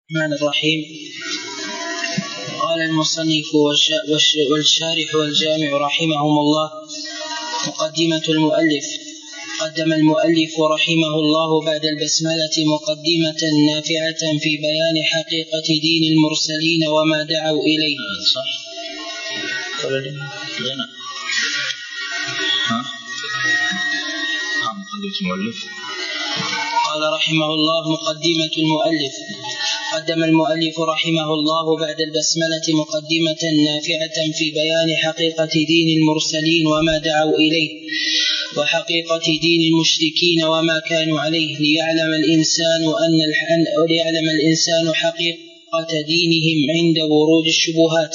الرحمن الرحيم. قال المصنف والشارح والجامع رحمهم الله: مقدمة المؤلف. قدم المؤلف رحمه الله بعد البسملة مقدمة نافعة في بيان حقيقة دين المرسلين وما دعوا إليه. صح؟ مقدمة المؤلف. قال رحمه الله: مقدمة المؤلف. قدم المؤلف رحمه الله بعد البسملة مقدمة نافعة في بيان حقيقة دين المرسلين وما دعوا إليه، وحقيقة دين المشركين وما كانوا عليه، ليعلم الإنسان حقيقة دينهم عند ورود الشبهات.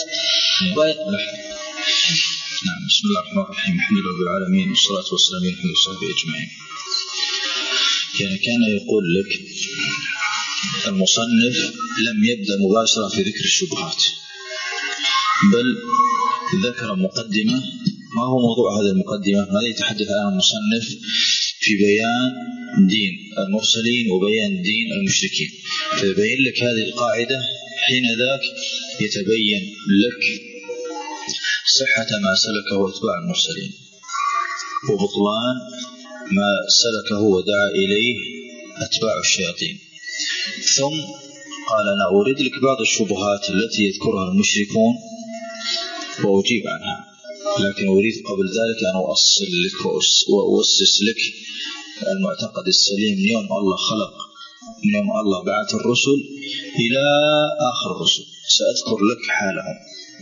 نعم. بسم الله الرحمن الرحيم. الحمد لله رب العالمين، والصلاة والسلام على محمد وصحبه أجمعين. كان يقول لك المصنف لم يبدأ مباشرة في ذكر الشبهات، بل ذكر مقدمة. ما هو موضوع هذه المقدمة؟ ماذا يتحدث عنه المصنف؟ في بيان دين المرسلين وبيان دين المشركين. فيبين لك هذه القاعدة، حين ذاك يتبين لك صحة ما سلكه أتباع المرسلين وبطلان ما سلكه ودعا إليه أتباع الشياطين. ثم قال: أنا أريد لك بعض الشبهات التي يذكرها المشركون وأجيب عنها، لكن أريد قبل ذلك أن أؤصل لك وأؤسس لك المعتقد السليم من يوم الله خلق، من يوم الله بعث الرسل إلى آخر الرسل. سأذكر لك حالهم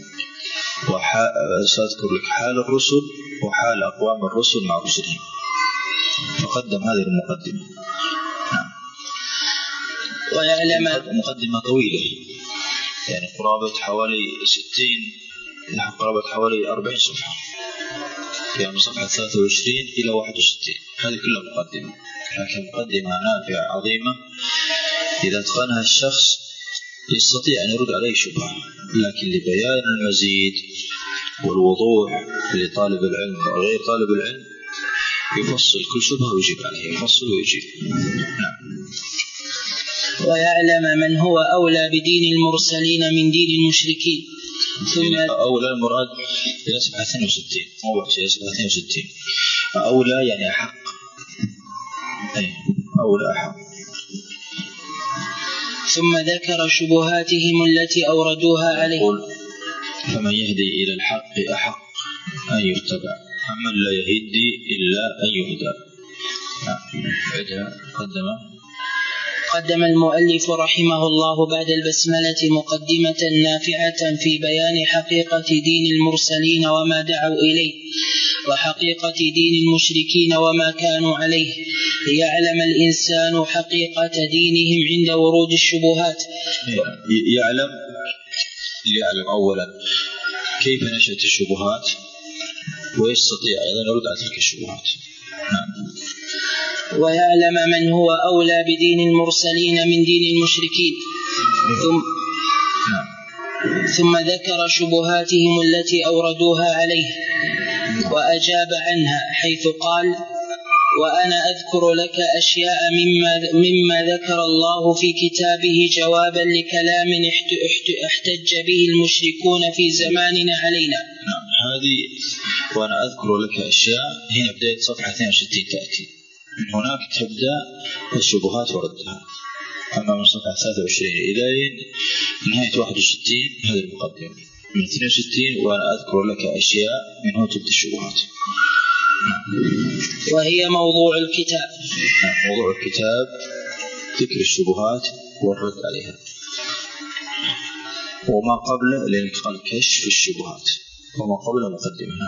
سأذكر لك حال الرسل وحال أقوام الرسل مع رسلهم. فقدم هذه المقدمة. ويعلم مقدمة طويلة، يعني قرابة حوالي 40 صفحة، يعني من صفحة 23 إلى 61. هذه كلها مقدمة، لكن مقدمة نافعة عظيمة. إذا اتقنها الشخص يستطيع أن يرد عليه شبهة، لكن لبيان المزيد والوضوح لطالب العلم وغير طالب العلم يفصل كل شبهة ويجيب عليها، يفصل ويجيب. نعم. ويعلم من هو أولى بدين المرسلين من دين المشركين. ثم أولى المراد إلى 62 إلى 62. أولى يعني أحق، أولى أحق. ثم ذكر شبهاتهم التي أوردوها عليه. فمن يهدي إلى الحق أحق أن يتبع، أما لا يهدي إلا أن يهدى. قدم المؤلف رحمه الله بعد البسملة مقدمة نافعة في بيان حقيقة دين المرسلين وما دعوا إليه، وحقيقة دين المشركين وما كانوا عليه، ليعلم الإنسان حقيقة دينهم عند ورود الشبهات. يعلم أولا كيف نشأت الشبهات، ويستطيع أيضا يرد على تلك الشبهات. ويعلم من هو أولى بدين المرسلين من دين المشركين. ثم ذكر شبهاتهم التي أوردوها عليه وأجاب عنها، حيث قال: وأنا أذكر لك أشياء مما ذكر الله في كتابه جوابا لكلام احتج به المشركون في زماننا علينا. هذه وأنا أذكر لك أشياء هنا بداية صفحة 62 تأتي، من هناك تبدأ الشبهات وردها. أما من صفحة 23 إلى نهاية 61 هذه المقدمة. من 62 وأنا أذكر لك أشياء من هنا تبدأ الشبهات، وهي موضوع الكتاب. موضوع الكتاب ذكر الشبهات والرد عليها، وما قبله لأنك قال كشف الشبهات، وما قبله مقدمة.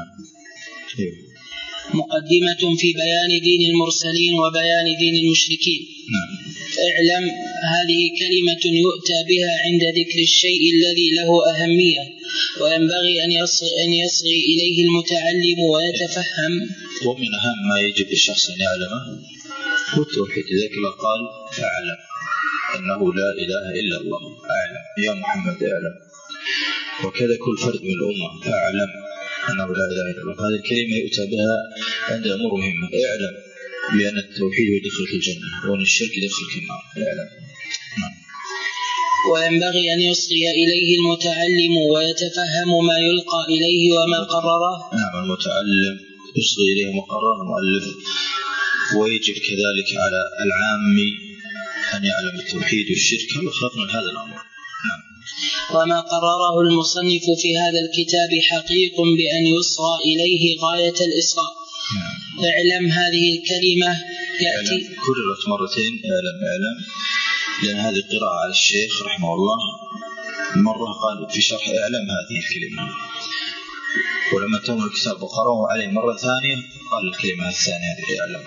مقدمة في بيان دين المرسلين وبيان دين المشركين. اعلم، هذه كلمة يؤتى بها عند ذكر الشيء الذي له أهمية، وينبغي أن يصغي إليه المتعلم ويتفهم. ومن أهم ما يجب الشخص أن يعلمه هو التوحيد. لذلك قال: أعلم أنه لا إله إلا الله. أعلم يا محمد، أعلم. وكذا كل فرد من الأمة أعلم أنه لا إله إلا الله. هذه الكلمة يؤتى بها عند أمور مهمة. اعلم بأن التوحيد يدخلك الجنة وأن الشرك يدخلك النار. اعلم. وينبغي أن يصغي إليه المتعلم ويتفهم ما يلقى إليه وما قرره. نعم، المتعلم يصغي إليه مقرر المؤلف، ويجب كذلك على العام أن يعلم التوحيد والشرك كما خلقنا هذا الأمر. نعم. وما قرره المصنف في هذا الكتاب حقيق بأن يصغى إليه غاية الإصغاء. اعلم هذه الكلمة يأتي كررت مرتين، اعلم، لأن هذه قراءة على الشيخ رحمه الله. مرة قال في شرح اعلم هذه الكلمة، ولما تم الكتاب وقرأه عليه مرة ثانية قال الكلمة الثانية اعلم.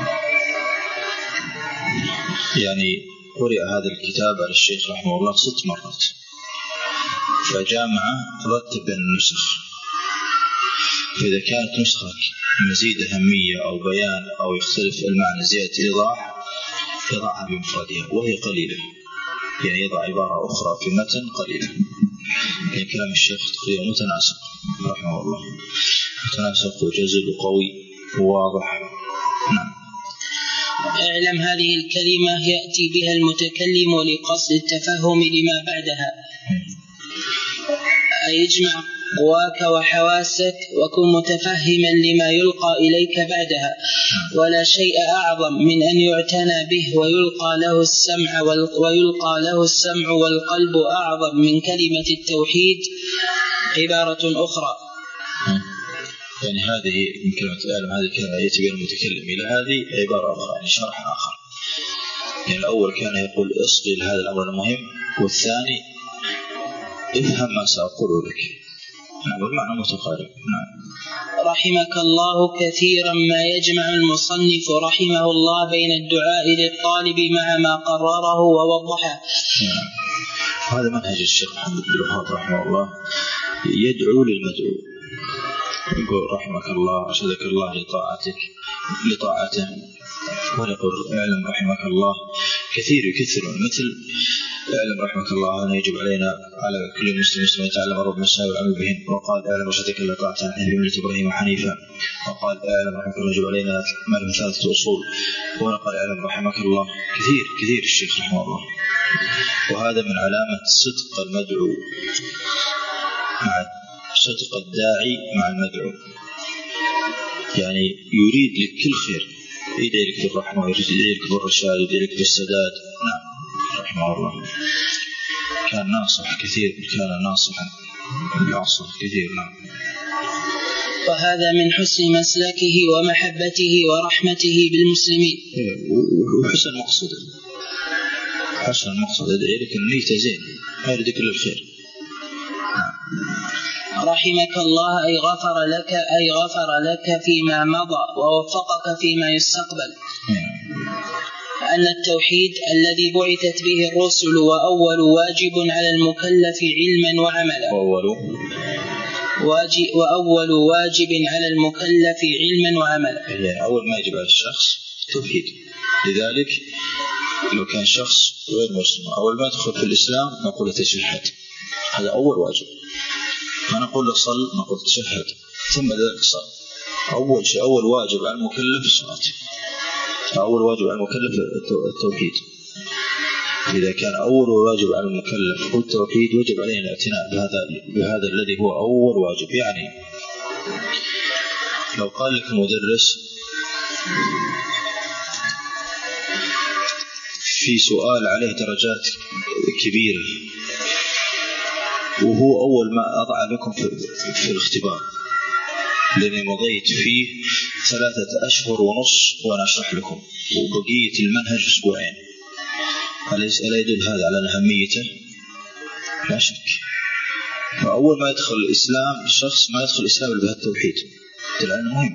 يعني قرأ هذا الكتاب على الشيخ رحمه الله 6 مرات، فجامع رتب بين النسخ، فإذا كانت نسخة مزيد أهمية أو بيان أو يختلف المعنى زيادة إيضاح يضعها بمفردها وهي قليلة، يعني يضع عبارة أخرى في المتن قليلة. يعني كلام الشيخ تقريبا متناسق رحمه الله، متناسق وجزل وقوي وواضح. نعم. اعلم هذه الكلمة يأتي بها المتكلم لقصد التفهم لما بعدها، أي اجمع قواك وحواسك وكن متفهما لما يلقى إليك بعدها، ولا شيء أعظم من أن يعتنى به ويلقى له السمع والقلب أعظم من كلمة التوحيد. عبارة أخرى، يعني هذه من كلمة اعلم، هذه الكلمة يأتي بها المتكلم إلى هذه عبارة أخرى، يعني شرح آخر. يعني الأول كان يقول اصغي لهذا الأمر المهم، والثاني افهم ما سأقوله لك. نعم، والمعنى متقارب. نعم. رحمك الله كثيرا ما يجمع المصنف رحمه الله بين الدعاء للطالب مع ما قرره ووضحه. نعم. هذا منهج الشيخ محمد بن الوهاب رحمه الله، يدعو للمدعو، يقول رحمك الله أرشدك الله لطاعته، ويقول اعلم رحمك الله. كثير يكثرون، مثل اعلم رحمك الله أن يجب علينا على كل مسلم يتعلم رب مسائل والعمل بهن، وقال اعلم أرشدك الله طاعته عن ملة إبراهيم حنيفا، وقال اعلم رحمك الله يجب علينا معرفة 3 أصول، وقال اعلم رحمك الله. كثير الشيخ رحمه الله. وهذا من علامة صدق المدعو مع صدق الداعي مع المدعو، يعني يريد لك كل خير، يدعي لك بالرحمة، يدعي لك بالرشاد، يدعي لك بالسداد. نعم رحمه الله. كان ناصح كثير، كان ناصحا يعصح كثير. نعم. وهذا من حسن مسلكه ومحبته ورحمته بالمسلمين، وحسن مقصده، حسن المقصد، يدعي لك النية زين، يريد كل الخير. رحمك الله أي غفر لك فيما مضى ووفقك فيما يستقبل. أن التوحيد الذي بعثت به الرسل وأول واجب على المكلف علما وعملا، وأول واجب على المكلف علما وعملا، يعني أول ما يجب على الشخص توحيد. لذلك لو كان شخص غير مسلم أول ما يدخل في الإسلام نقول تشهد، هذا أول واجب. ما نقول له صل، نقول تشهد ثم ذلك صل. أول شيء، أول واجب على المكلف الصلاة، أول واجب على المكلف التوحيد. إذا كان أول واجب على المكلف هو التوحيد وجب عليه الاعتناء بهذا الذي هو أول واجب. يعني لو قال لك المدرس في سؤال عليه درجات كبيرة وهو أول ما أضع لكم في الاختبار، لأني مضيت فيه 3 أشهر ونص وأنا أشرح لكم، وبقية المنهج 2 أسبوعين، ألا يدل هذا على أهميته؟ لا شك. فأول ما يدخل الإسلام الشخص ما يدخل الإسلام إلا بهالتوحيد، لأنه مهم.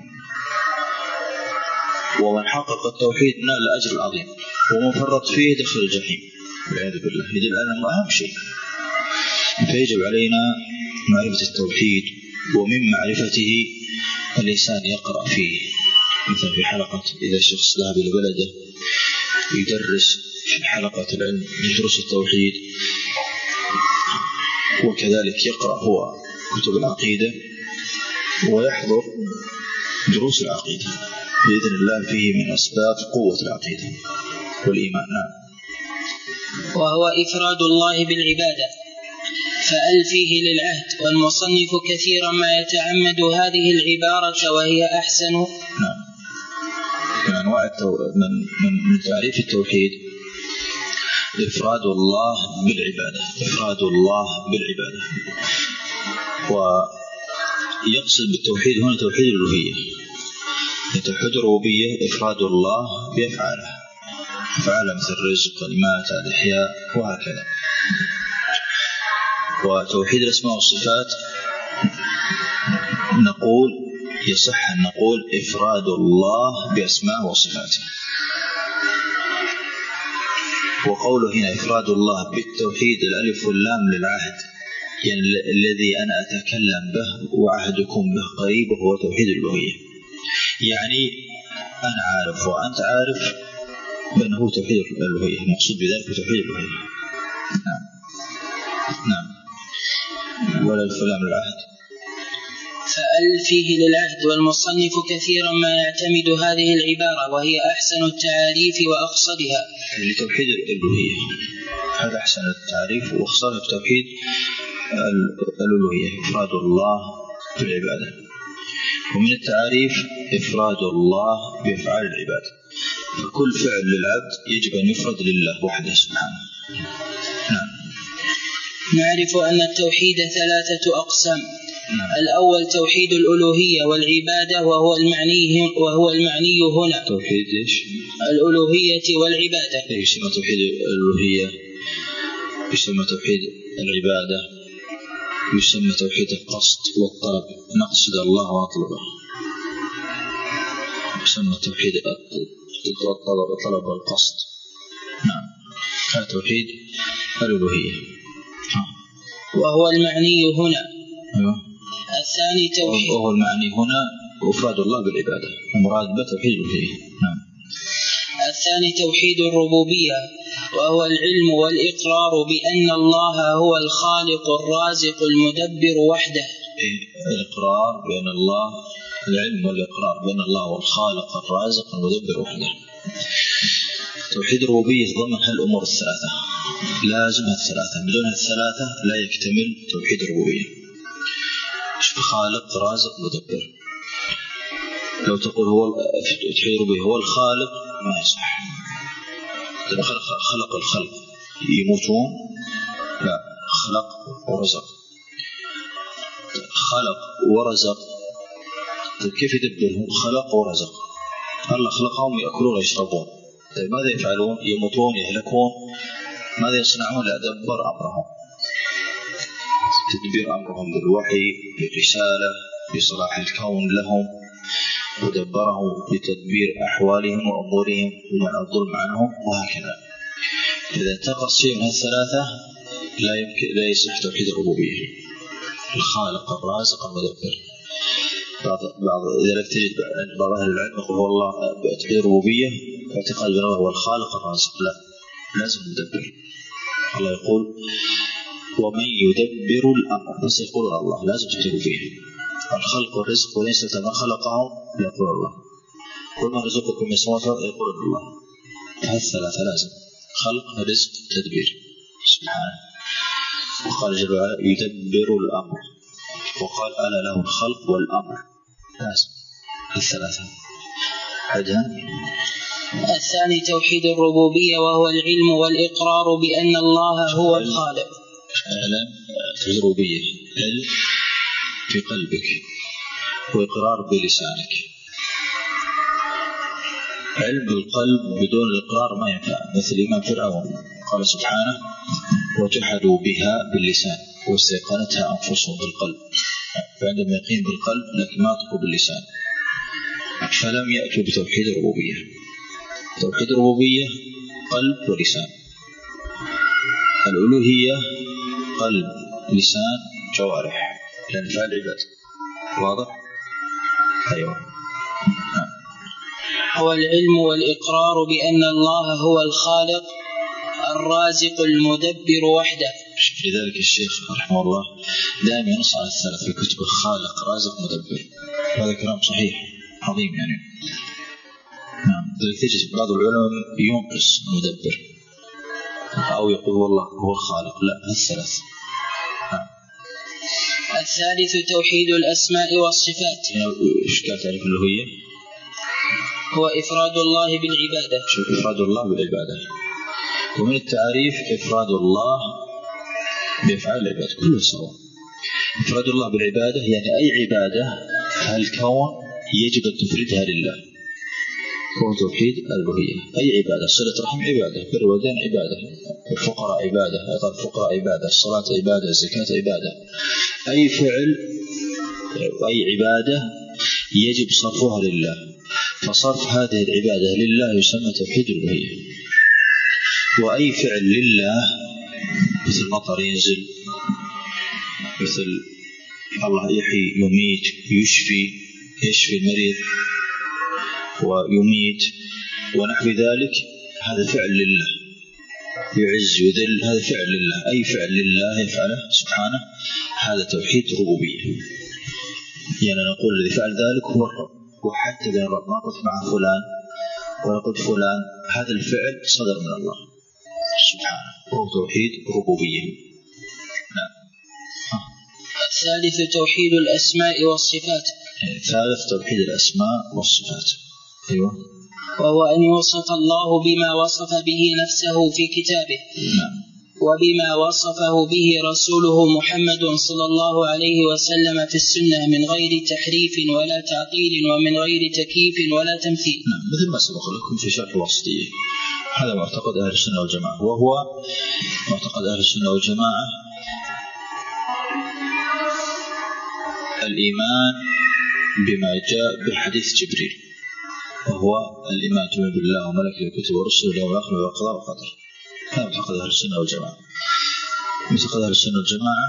ومن حقق التوحيد نال الأجر العظيم، ومن فرط فيه دخل الجحيم والعياذ بالله. يدل على أنه أهم شيء. فيجب علينا معرفة التوحيد، ومن معرفته الإنسان يقرأ فيه، مثلا في حلقة إذا شخص ذهب إلى بلده يدرس في حلقة العلم يدرس التوحيد، وكذلك يقرأ هو كتب العقيدة ويحضر دروس العقيدة بإذن الله، فيه من أسباب قوة العقيدة والإيمان. نعم. وهو إفراد الله بالعبادة، فأل فيه للعهد، والمصنف كثيرا ما يتعمد هذه العبارة وهي أحسن. نعم. من أنواع من تعريف التوحيد إفراد الله بالعبادة، إفراد الله بالعبادة. ويقصد بالتوحيد هنا توحيد الألوهية. توحيد الربوبية إفراد الله بأفعاله، أفعاله مثل الرزق، الإماتة، الإحياء وهكذا. وتوحيد الأسماء والصفات نقول يصح أن نقول إفراد الله بأسماء وصفاته. وقوله هنا إفراد الله بالتوحيد الألف واللام للعهد، يعني الذي أنا أتكلم به وعهدكم به قريب، وهو توحيد الألوهية. يعني أنا عارف وأنت عارف بأنه توحيد الألوهية، المقصود بذلك توحيد الألوهية. نعم. نعم. ولا الألف واللام للعهد. فأل فيه للعهد، والمصنف كثيرا ما يعتمد هذه العبارة وهي أحسن التعاريف وأقصدها لتوحيد الألوهية. هذا أحسن التعريف وأقصدها بتوحيد الألوهية، إفراد الله بالعبادة. ومن التعاريف إفراد الله بأفعال العباد، فكل فعل للعبد يجب أن يفرد لله وحده سبحانه. نعم. نعرف أن التوحيد ثلاثة أقسام. الأول توحيد الألوهية والعبادة، وهو المعني هنا. توحيد إيش؟ الألوهية والعبادة. يسمى توحيد الألوهية، يسمى توحيد العبادة، يسمى توحيد القصد والطلب، نقصد الله وأطلبه. يسمى توحيد الطلب والقصد. نعم. هذا توحيد الألوهية. وهو المعني هنا. الثاني توحيد، وهو المعني هنا إفراد الله بالعبادة، المراد به توحيد الألوهية. نعم. الثاني توحيد الربوبية، وهو العلم والإقرار بأن الله هو الخالق الرازق المدبر وحده. الإقرار بأن الله، العلم والإقرار بأن الله هو الخالق الرازق المدبر وحده. توحيد الربوبية ضمن الأمور الثلاثة، لازمها الثلاثة، بدونها الثلاثة لا يكتمل توحيد الربوبية. خالق رازق مدبر. لو تقول هو توحيد الربوبية هو الخالق ما يصح. خلق الخلق يموتون؟ لا، خلق ورزق. خلق ورزق، كيف يدبرهم؟ خلق ورزق. الله خلقهم يأكلون ويشربون، ماذا يفعلون؟ يموتون، يهلكون، ماذا يصنعون؟ لا، دبر أمرهم، تدبير أمرهم بالوحي، بالرسالة، بصلاح الكون لهم، ودبره بتدبير أحوالهم وأمورهم ومنع الظلم عنهم وهكذا. إذا انتقص شيء من الثلاثة لا يصح توحيد الربوبية، الخالق الرازق المدبر. لذلك تجد بعض أهل العلم يقول هو الله بتوحيد الربوبية اعتقاد بأنه هو الخالق الرازق، لا، لازم مدبر. الله يقول ومن يدبر الأمر، بس يقول الله، لازم تكتبوا فيه الخلق والرزق، وليس ما خلقهم يقول الله، كل ما رزقكم من السماوات والأرض يقول الله. هذه الثلاثة لازم، خلق رزق تدبير سبحانه. وقال جل وعلا يدبر الأمر، وقال ألا له الخلق والأمر، لازم الثلاثة. عدها. الثاني توحيد الربوبية، وهو العلم والإقرار بأن الله هو الخالق. علم توحيد الربوبية، علم في قلبك وإقرار بلسانك. علم بالقلب بدون الإقرار ما ينفع، مثل الإمام فرعون قال سبحانه وجحدوا بها باللسان واستيقنتها أنفسهم بالقلب، فعندهم يقين بالقلب لكن ما تقوا باللسان، فلم يأتوا بتوحيد الربوبية. توحيد الربوبية قلب ولسان، الألوهية قلب لسان جوارح، لأن فعل عباد. واضح؟ أيوة. هو العلم والإقرار بأن الله هو الخالق الرازق المدبر وحده. لذلك الشيخ رحمه الله دائما ينص على الثلاث في كتبه، خالق رازق مدبر. هذا كلام صحيح عظيم يعني. نعم. تجد بعض العلماء ينقص مدبر، أو يقول والله هو الخالق. لا، الثلاث. الثالث توحيد الأسماء والصفات. إيش قال تعريف الألوهية؟ هو إفراد الله بالعبادة. شوف، إفراد الله بالعبادة. ومن التعريف إفراد الله بأفعال العبادة كله سواء. إفراد الله بالعبادة يعني أي عبادة في الكون يجب أن تفردها لله، هو توحيد الألوهية. أي عبادة، صلة رحم عبادة، بر الوالدين عبادة، الفقراء عبادة، إعطاء الفقراء عبادة، الصلاة عبادة، الزكاة عبادة. أي فعل وأي عبادة يجب صرفها لله، فصرف هذه العبادة لله يسمى توحيد الألوهية. وأي فعل لله مثل مطر ينزل، مثل الله يحيي يميت يشفي المريض ويميت ونحو ذلك، هذا فعل لله. يعز يذل، هذا فعل لله. أي فعل لله يفعله سبحانه هذا توحيد ربوبية. يعني نقول الذي فعل ذلك هو الرب، وحتى إذا الرب ما قلت مع فلان ولا قلت فلان، هذا الفعل صدر من الله سبحانه، وهو توحيد ربوبية. نعم. الثالث توحيد الأسماء والصفات. ثالث توحيد الأسماء والصفات. أيوة. وهو أن يوصف الله بما وصف به نفسه في كتابه. نعم. وبما وصفه به رسوله محمد صلى الله عليه وسلم في السنة من غير تحريف ولا تعطيل ومن غير تكييف ولا تمثيل. نعم. مثل ما سبق لكم في شرح الواسطية، هذا معتقد أهل السنة والجماعة، وهو معتقد أهل السنة والجماعة الإيمان بما جاء بحديث جبريل، وهو الإيمان بالله وملائكته وكتبه ورسله واليوم الآخر والقضاء والقدر. هذا معتقد أهل السنة والجماعة. معتقد أهل السنة والجماعة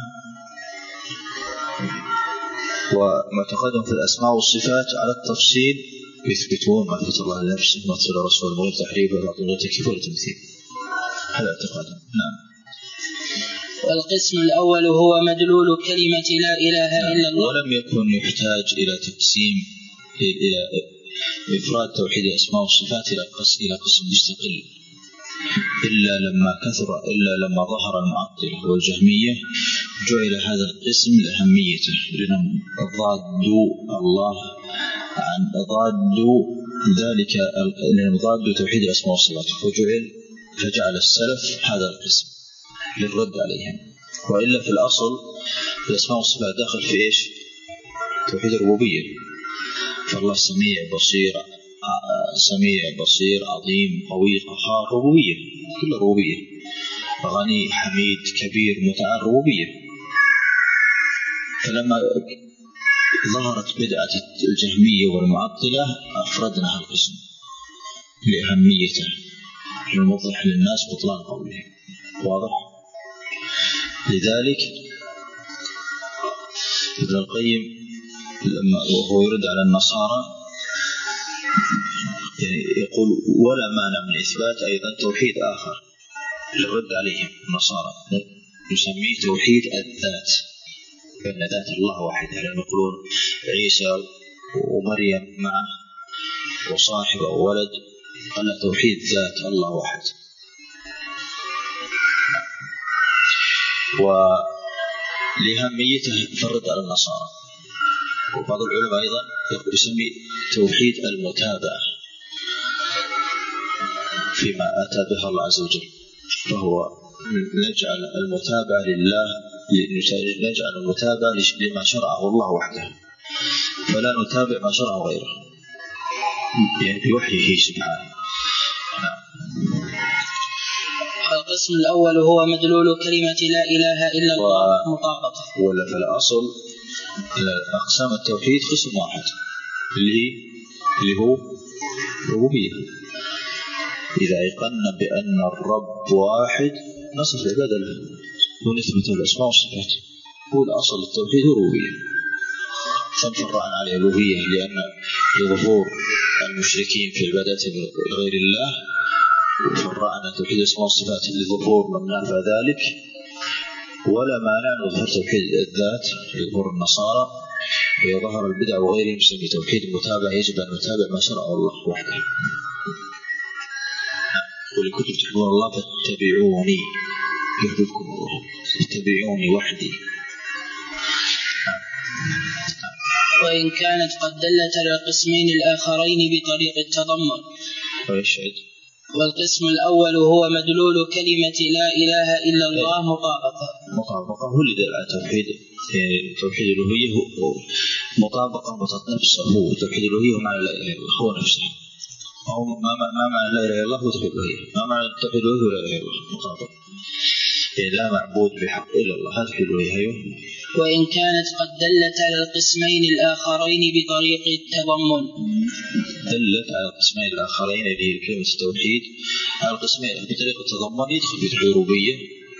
ومعتقدهم في الأسماء والصفات على التفصيل، يثبتون معرفة الله لنفسه ومعرفة الرسول من غير تحريف ولا تعطيل ولا تكييف ولا تمثيل. هذا اعتقادهم. نعم. والقسم الأول هو مدلول كلمة لا إله إلا الله. ولم يكن يحتاج إلى تقسيم، إلى إفراد توحيد الأسماء والصفات إلى قسم مستقل، إلا لما ظهر المعطلة والجهمية جعل هذا القسم لأهميته، لأنهم ضادوا الله عن ضادوا ذلك، لأنهم ضادوا توحيد الأسماء والصفات، فجعل السلف هذا القسم للرد عليهم. وإلا في الأصل الأسماء والصفات داخل في إيش؟ توحيد الربوبية. فالله سميع بصير عظيم قوي قهار، ربوبية، كل ربوبية. غني حميد كبير متعال، ربوبية. فلما ظهرت بدعة الجهمية والمعطلة أفردنا القسم لأهميته، لنوضح للناس بطلان قوله. واضح؟ لذلك ابن القيم لما وهو يرد على النصارى يعني يقول ولا مانع من إثبات أيضا توحيد آخر للرد عليهم النصارى، يسميه توحيد الذات، بأن ذات الله واحد. لأنهم يقولون عيسى ومريم معه وصاحب وولد، قال توحيد ذات الله واحد. ولأهميته فرد على النصارى. وبعض العلماء أيضا يسمي توحيد المتابعة فيما أتى به الله عز وجل، فهو نجعل المتابعة لله، نجعل المتابعة لما شرعه الله وحده، فلا نتابع ما شرعه غيره، يعني بوحيه سبحانه. القسم الأول هو مدلول كلمة لا إله إلا الله مطابقة. ولا في الأصل أقسام التوحيد قسم واحد اللي هو ربوبية. إذا أيقنا بأن الرب واحد نصف العبادة له ونثبت الأسماء والصفات. هو الأصل التوحيد هو ربوبية، ثم فرعنا عليه الألوهية لأن لظهور المشركين في العبادات غير الله، وفرعنا توحيد الأسماء والصفات لظهور من نافى ذلك. ولا مانع نظهر توحيد الذات لظهور النصارى، وإذا ظهر البدع وغيرهم يسمى توحيد المتابعة، يجب أن نتابع ما شرع الله وحده. تقول كنتم تحبون الله فاتبعوني يحببكم الله، اتبعوني وحدي. وإن كانت قد دلت على القسمين الآخرين بطريق التضمن. ويشهد. والقسم الأول هو مدلول كلمة لا إله إلا الله مطابقة هو اللي دل على توحيد الألوهية، مطابقة نفسه، هو توحيد الألوهية ومعنى لا إله إلا الله هو نفسه، أو ما معنى لا إله إلا الله هو توحيد الألوهية، ما معنى توحيد الألوهية ولا إله إلا الله مطابقة، لا معبود بحق إلا الله هذا توحيد الألوهية. وإن كانت قد دلت على القسمين الآخرين بطريق التضمن. دلت على القسمين الآخرين اللي هي كلمة التوحيد على القسمين بطريقة التضمن يدخل في توحيد الربوبية.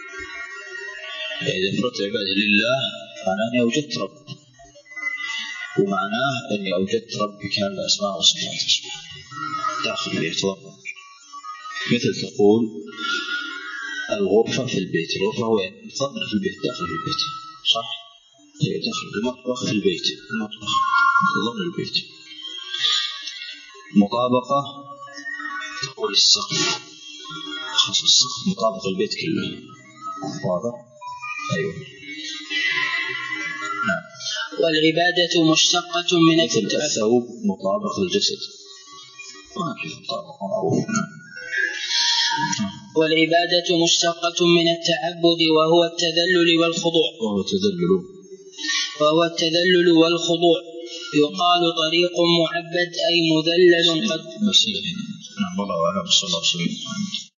إذا فرضت عبادة لله معناه أني أوجدت رب، ومعناه أني أوجدت رب بكامل أسماء وصفاته داخل في التضمن. مثل تقول الغرفة في البيت، الغرفة هو متضمنة في البيت، داخل في البيت، صح؟ داخل المطبخ في البيت، المطبخ ضمن البيت. مطابقة تقول السقف، خاص السقف مطابق البيت كله، واضح؟ أيوه. نعم. والعبادة مشتقة من الثوب مطابق الجسد، ما كيف مطابق معروف. والعبادة مشتقة من التعبد وهو التذلل والخضوع. وهو التذلل والخضوع. يقال طريق معبد أي مذلل قد. نعم. الله أعلم. صلى الله عليه وسلم.